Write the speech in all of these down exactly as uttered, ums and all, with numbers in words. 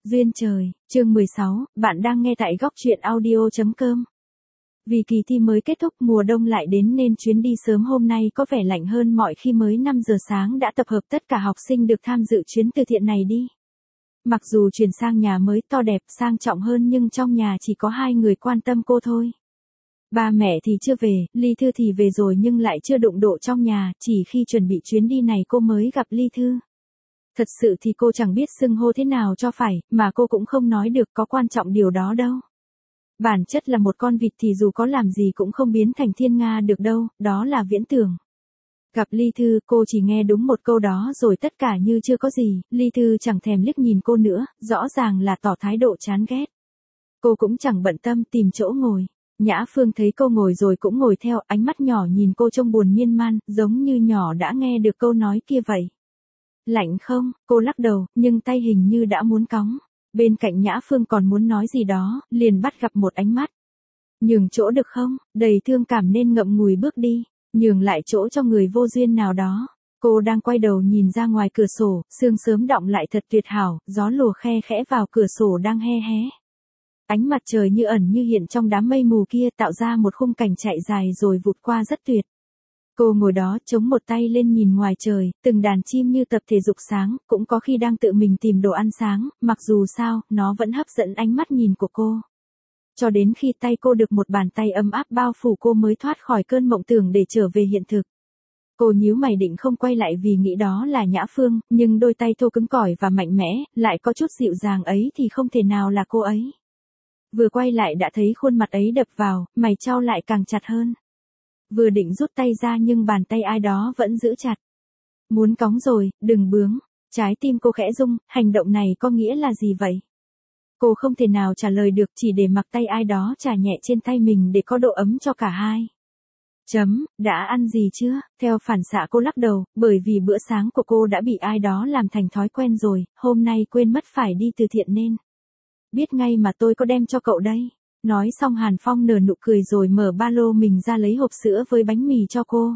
Duyên trời, chương mười sáu, bạn đang nghe tại góc truyện audio chấm com. Vì kỳ thi mới kết thúc, mùa đông lại đến nên chuyến đi sớm hôm nay có vẻ lạnh hơn mọi khi, mới năm giờ sáng đã tập hợp tất cả học sinh được tham dự chuyến từ thiện này đi. Mặc dù chuyển sang nhà mới to đẹp sang trọng hơn nhưng trong nhà chỉ có hai người quan tâm cô thôi. Ba mẹ thì chưa về, Ly Thư thì về rồi nhưng lại chưa đụng độ trong nhà, chỉ khi chuẩn bị chuyến đi này cô mới gặp Ly Thư. Thật sự thì cô chẳng biết xưng hô thế nào cho phải, mà cô cũng không nói được, có quan trọng điều đó đâu. Bản chất là một con vịt thì dù có làm gì cũng không biến thành thiên nga được đâu, đó là viễn tưởng. Gặp Ly Thư, cô chỉ nghe đúng một câu đó rồi tất cả như chưa có gì, Ly Thư chẳng thèm liếc nhìn cô nữa, rõ ràng là tỏ thái độ chán ghét. Cô cũng chẳng bận tâm tìm chỗ ngồi. Nhã Phương thấy cô ngồi rồi cũng ngồi theo, ánh mắt nhỏ nhìn cô trông buồn miên man, giống như nhỏ đã nghe được câu nói kia vậy. Lạnh không? Cô lắc đầu, nhưng tay hình như đã muốn cóng. Bên cạnh Nhã Phương còn muốn nói gì đó, liền bắt gặp một ánh mắt. Nhường chỗ được không? Đầy thương cảm nên ngậm ngùi bước đi, nhường lại chỗ cho người vô duyên nào đó. Cô đang quay đầu nhìn ra ngoài cửa sổ, sương sớm đọng lại thật tuyệt hảo, gió lùa khe khẽ vào cửa sổ đang he hé. Ánh mặt trời như ẩn như hiện trong đám mây mù kia, tạo ra một khung cảnh chạy dài rồi vụt qua rất tuyệt. Cô ngồi đó chống một tay lên nhìn ngoài trời, từng đàn chim như tập thể dục sáng, cũng có khi đang tự mình tìm đồ ăn sáng, mặc dù sao, nó vẫn hấp dẫn ánh mắt nhìn của cô. Cho đến khi tay cô được một bàn tay ấm áp bao phủ cô mới thoát khỏi cơn mộng tưởng để trở về hiện thực. Cô nhíu mày định không quay lại vì nghĩ đó là Nhã Phương, nhưng đôi tay thô cứng cỏi và mạnh mẽ, lại có chút dịu dàng ấy thì không thể nào là cô ấy. Vừa quay lại đã thấy khuôn mặt ấy đập vào, mày chau lại càng chặt hơn. Vừa định rút tay ra nhưng bàn tay ai đó vẫn giữ chặt. Muốn cóng rồi, đừng bướng. Trái tim cô khẽ rung, hành động này có nghĩa là gì vậy? Cô không thể nào trả lời được, chỉ để mặc tay ai đó chà nhẹ trên tay mình để có độ ấm cho cả hai. Chấm, đã ăn gì chưa? Theo phản xạ cô lắc đầu, bởi vì bữa sáng của cô đã bị ai đó làm thành thói quen rồi, hôm nay quên mất phải đi từ thiện nên. Biết ngay mà, tôi có đem cho cậu đây. Nói xong Hàn Phong nở nụ cười rồi mở ba lô mình ra lấy hộp sữa với bánh mì cho cô.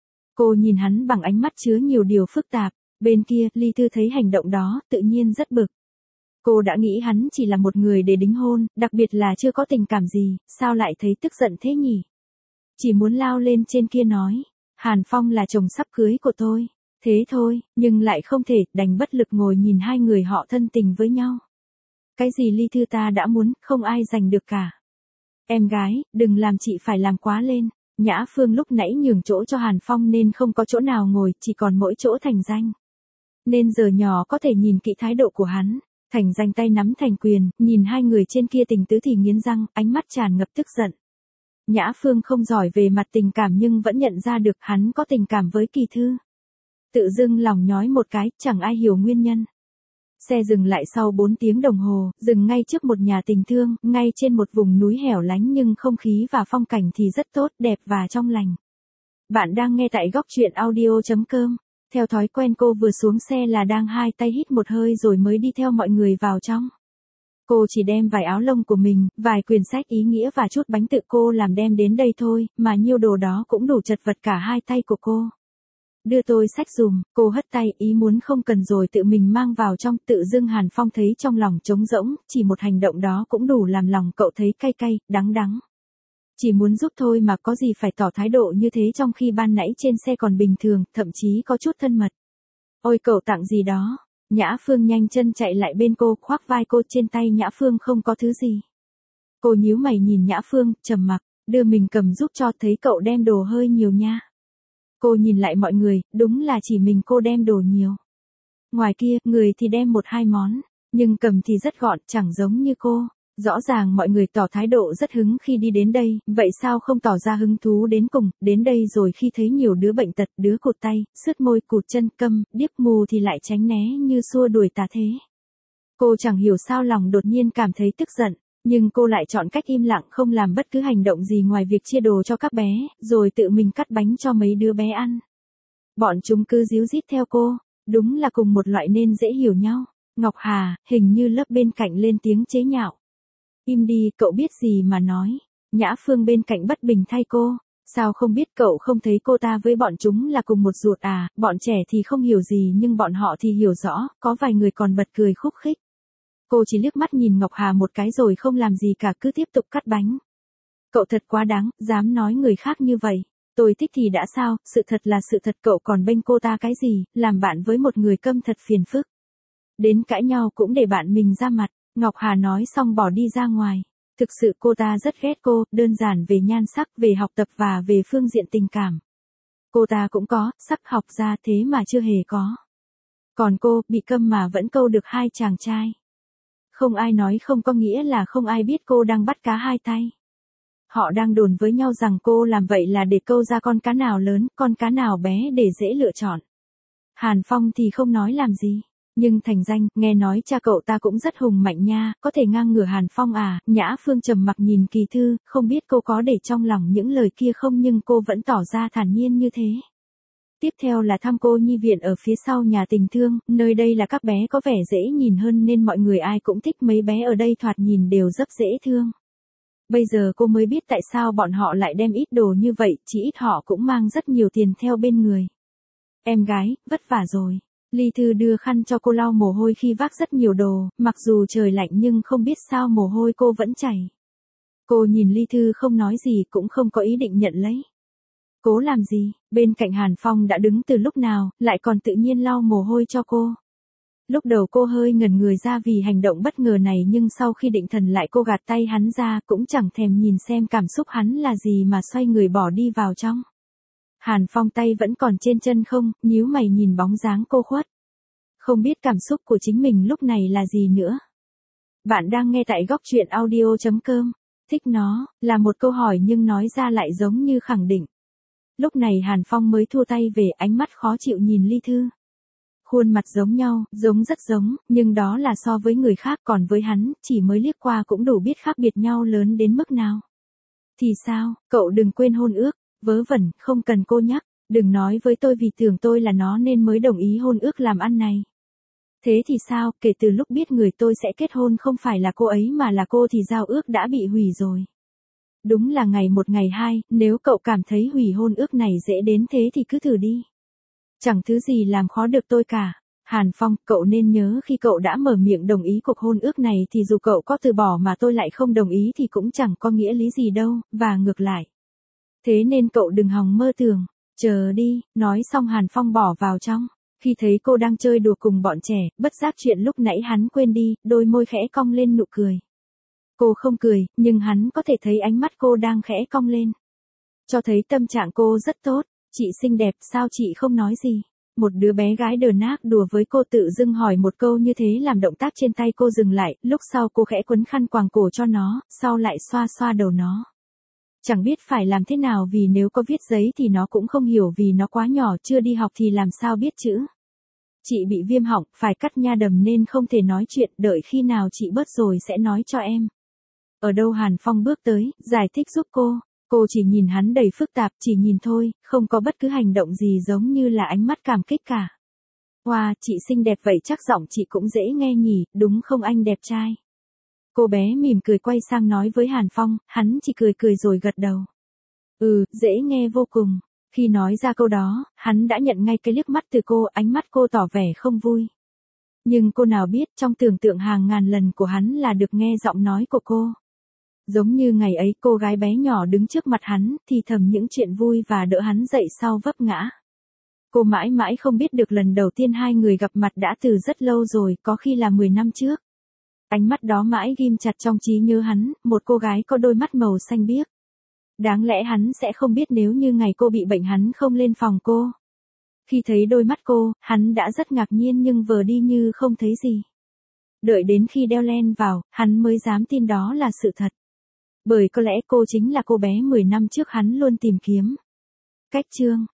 Cô nhìn hắn bằng ánh mắt chứa nhiều điều phức tạp. Bên kia, Ly Thư thấy hành động đó, tự nhiên rất bực. Cô đã nghĩ hắn chỉ là một người để đính hôn, đặc biệt là chưa có tình cảm gì, sao lại thấy tức giận thế nhỉ? Chỉ muốn lao lên trên kia nói, Hàn Phong là chồng sắp cưới của tôi. Thế thôi, nhưng lại không thể, đành bất lực ngồi nhìn hai người họ thân tình với nhau. Cái gì Ly Thư ta đã muốn, không ai giành được cả. Em gái, đừng làm chị phải làm quá lên. Nhã Phương lúc nãy nhường chỗ cho Hàn Phong nên không có chỗ nào ngồi, chỉ còn mỗi chỗ Thành Danh. Nên giờ nhỏ có thể nhìn kỹ thái độ của hắn. Thành Danh tay nắm thành quyền, nhìn hai người trên kia tình tứ thì nghiến răng, ánh mắt tràn ngập tức giận. Nhã Phương không giỏi về mặt tình cảm nhưng vẫn nhận ra được hắn có tình cảm với Kỳ Thư. Tự dưng lòng nhói một cái, chẳng ai hiểu nguyên nhân. Xe dừng lại sau bốn tiếng đồng hồ, dừng ngay trước một nhà tình thương, ngay trên một vùng núi hẻo lánh nhưng không khí và phong cảnh thì rất tốt, đẹp và trong lành. Bạn đang nghe tại góc truyện audio chấm com. Theo thói quen cô vừa xuống xe là đang hai tay hít một hơi rồi mới đi theo mọi người vào trong. Cô chỉ đem vài áo lông của mình, vài quyển sách ý nghĩa và chút bánh tự cô làm đem đến đây thôi, mà nhiêu đồ đó cũng đủ chật vật cả hai tay của cô. Đưa tôi sách dùm, cô hất tay, ý muốn không cần rồi tự mình mang vào trong. Tự dưng Hàn Phong thấy trong lòng trống rỗng, chỉ một hành động đó cũng đủ làm lòng cậu thấy cay cay, đắng đắng. Chỉ muốn giúp thôi mà có gì phải tỏ thái độ như thế trong khi ban nãy trên xe còn bình thường, thậm chí có chút thân mật. Ôi cậu tặng gì đó? Nhã Phương nhanh chân chạy lại bên cô, khoác vai cô. Trên tay Nhã Phương không có thứ gì. Cô nhíu mày nhìn Nhã Phương, trầm mặc, đưa mình cầm giúp cho, thấy cậu đem đồ hơi nhiều nha. Cô nhìn lại mọi người, đúng là chỉ mình cô đem đồ nhiều. Ngoài kia, người thì đem một hai món, nhưng cầm thì rất gọn, chẳng giống như cô. Rõ ràng mọi người tỏ thái độ rất hứng khi đi đến đây, vậy sao không tỏ ra hứng thú đến cùng, đến đây rồi khi thấy nhiều đứa bệnh tật, đứa cụt tay, sứt môi, cụt chân, câm, điếc mù thì lại tránh né như xua đuổi tà thế. Cô chẳng hiểu sao lòng đột nhiên cảm thấy tức giận, nhưng cô lại chọn cách im lặng không làm bất cứ hành động gì ngoài việc chia đồ cho các bé, rồi tự mình cắt bánh cho mấy đứa bé ăn. Bọn chúng cứ díu dít theo cô, đúng là cùng một loại nên dễ hiểu nhau. Ngọc Hà, hình như lớp bên cạnh lên tiếng chế nhạo. Im đi, cậu biết gì mà nói. Nhã Phương bên cạnh bất bình thay cô. Sao không biết, cậu không thấy cô ta với bọn chúng là cùng một ruột à? Bọn trẻ thì không hiểu gì nhưng bọn họ thì hiểu rõ, có vài người còn bật cười khúc khích. Cô chỉ liếc mắt nhìn Ngọc Hà một cái rồi không làm gì cả, cứ tiếp tục cắt bánh. Cậu thật quá đáng, dám nói người khác như vậy. Tôi thích thì đã sao, sự thật là sự thật, cậu còn bênh cô ta cái gì, làm bạn với một người câm thật phiền phức. Đến cãi nhau cũng để bạn mình ra mặt. Ngọc Hà nói xong bỏ đi ra ngoài. Thực sự cô ta rất ghét cô, đơn giản về nhan sắc, về học tập và về phương diện tình cảm. Cô ta cũng có, sắc học ra thế mà chưa hề có. Còn cô, bị câm mà vẫn câu được hai chàng trai. Không ai nói không có nghĩa là không ai biết cô đang bắt cá hai tay. Họ đang đồn với nhau rằng cô làm vậy là để câu ra con cá nào lớn, con cá nào bé để dễ lựa chọn. Hàn Phong thì không nói làm gì. Nhưng thành danh, nghe nói cha cậu ta cũng rất hùng mạnh nha, có thể ngang ngửa Hàn Phong à. Nhã Phương trầm mặc nhìn Kỳ Thư, không biết cô có để trong lòng những lời kia không, nhưng cô vẫn tỏ ra thản nhiên như thế. Tiếp theo là thăm cô nhi viện ở phía sau nhà tình thương, nơi đây là các bé có vẻ dễ nhìn hơn nên mọi người ai cũng thích, mấy bé ở đây thoạt nhìn đều rất dễ thương. Bây giờ cô mới biết tại sao bọn họ lại đem ít đồ như vậy, chỉ ít họ cũng mang rất nhiều tiền theo bên người. Em gái, vất vả rồi. Ly Thư đưa khăn cho cô lau mồ hôi khi vác rất nhiều đồ, mặc dù trời lạnh nhưng không biết sao mồ hôi cô vẫn chảy. Cô nhìn Ly Thư không nói gì, cũng không có ý định nhận lấy. Cố làm gì, bên cạnh Hàn Phong đã đứng từ lúc nào, lại còn tự nhiên lau mồ hôi cho cô. Lúc đầu cô hơi ngẩn người ra vì hành động bất ngờ này, nhưng sau khi định thần lại cô gạt tay hắn ra, cũng chẳng thèm nhìn xem cảm xúc hắn là gì mà xoay người bỏ đi vào trong. Hàn Phong tay vẫn còn trên chân không, nhíu mày nhìn bóng dáng cô khuất. Không biết cảm xúc của chính mình lúc này là gì nữa. Bạn đang nghe tại góc truyện audio chấm com. Thích nó, là một câu hỏi nhưng nói ra lại giống như khẳng định. Lúc này Hàn Phong mới thua tay về, ánh mắt khó chịu nhìn Ly Thư. Khuôn mặt giống nhau, giống rất giống, nhưng đó là so với người khác, còn với hắn, chỉ mới liếc qua cũng đủ biết khác biệt nhau lớn đến mức nào. Thì sao, cậu đừng quên hôn ước. Vớ vẩn, không cần cô nhắc, đừng nói với tôi vì tưởng tôi là nó nên mới đồng ý hôn ước làm ăn này. Thế thì sao, kể từ lúc biết người tôi sẽ kết hôn không phải là cô ấy mà là cô thì giao ước đã bị hủy rồi. Đúng là ngày một ngày hai, nếu cậu cảm thấy hủy hôn ước này dễ đến thế thì cứ thử đi. Chẳng thứ gì làm khó được tôi cả. Hàn Phong, cậu nên nhớ khi cậu đã mở miệng đồng ý cuộc hôn ước này thì dù cậu có từ bỏ mà tôi lại không đồng ý thì cũng chẳng có nghĩa lý gì đâu, và ngược lại. Thế nên cậu đừng hòng mơ tưởng, chờ đi, nói xong Hàn Phong bỏ vào trong. Khi thấy cô đang chơi đùa cùng bọn trẻ, bất giác chuyện lúc nãy hắn quên đi, đôi môi khẽ cong lên nụ cười. Cô không cười, nhưng hắn có thể thấy ánh mắt cô đang khẽ cong lên. Cho thấy tâm trạng cô rất tốt, chị xinh đẹp sao chị không nói gì. Một đứa bé gái đờ nác đùa với cô tự dưng hỏi một câu như thế làm động tác trên tay cô dừng lại, lúc sau cô khẽ quấn khăn quàng cổ cho nó, sau lại xoa xoa đầu nó. Chẳng biết phải làm thế nào vì nếu có viết giấy thì nó cũng không hiểu vì nó quá nhỏ chưa đi học thì làm sao biết chữ. Chị bị viêm họng, phải cắt nha đầm nên không thể nói chuyện, đợi khi nào chị bớt rồi sẽ nói cho em. Ở đâu Hàn Phong bước tới, giải thích giúp cô. Cô chỉ nhìn hắn đầy phức tạp, chỉ nhìn thôi, không có bất cứ hành động gì giống như là ánh mắt cảm kích cả. Wow, chị xinh đẹp vậy chắc giọng chị cũng dễ nghe nhỉ, đúng không anh đẹp trai? Cô bé mỉm cười quay sang nói với Hàn Phong, hắn chỉ cười cười rồi gật đầu. Ừ, dễ nghe vô cùng. Khi nói ra câu đó, hắn đã nhận ngay cái liếc mắt từ cô, ánh mắt cô tỏ vẻ không vui. Nhưng cô nào biết trong tưởng tượng hàng ngàn lần của hắn là được nghe giọng nói của cô. Giống như ngày ấy cô gái bé nhỏ đứng trước mặt hắn, thì thầm những chuyện vui và đỡ hắn dậy sau vấp ngã. Cô mãi mãi không biết được lần đầu tiên hai người gặp mặt đã từ rất lâu rồi, có khi là mười năm trước. Ánh mắt đó mãi ghim chặt trong trí nhớ hắn, một cô gái có đôi mắt màu xanh biếc. Đáng lẽ hắn sẽ không biết nếu như ngày cô bị bệnh hắn không lên phòng cô. Khi thấy đôi mắt cô, hắn đã rất ngạc nhiên nhưng vờ đi như không thấy gì. Đợi đến khi đeo len vào, hắn mới dám tin đó là sự thật. Bởi có lẽ cô chính là cô bé mười năm trước hắn luôn tìm kiếm. Cách chương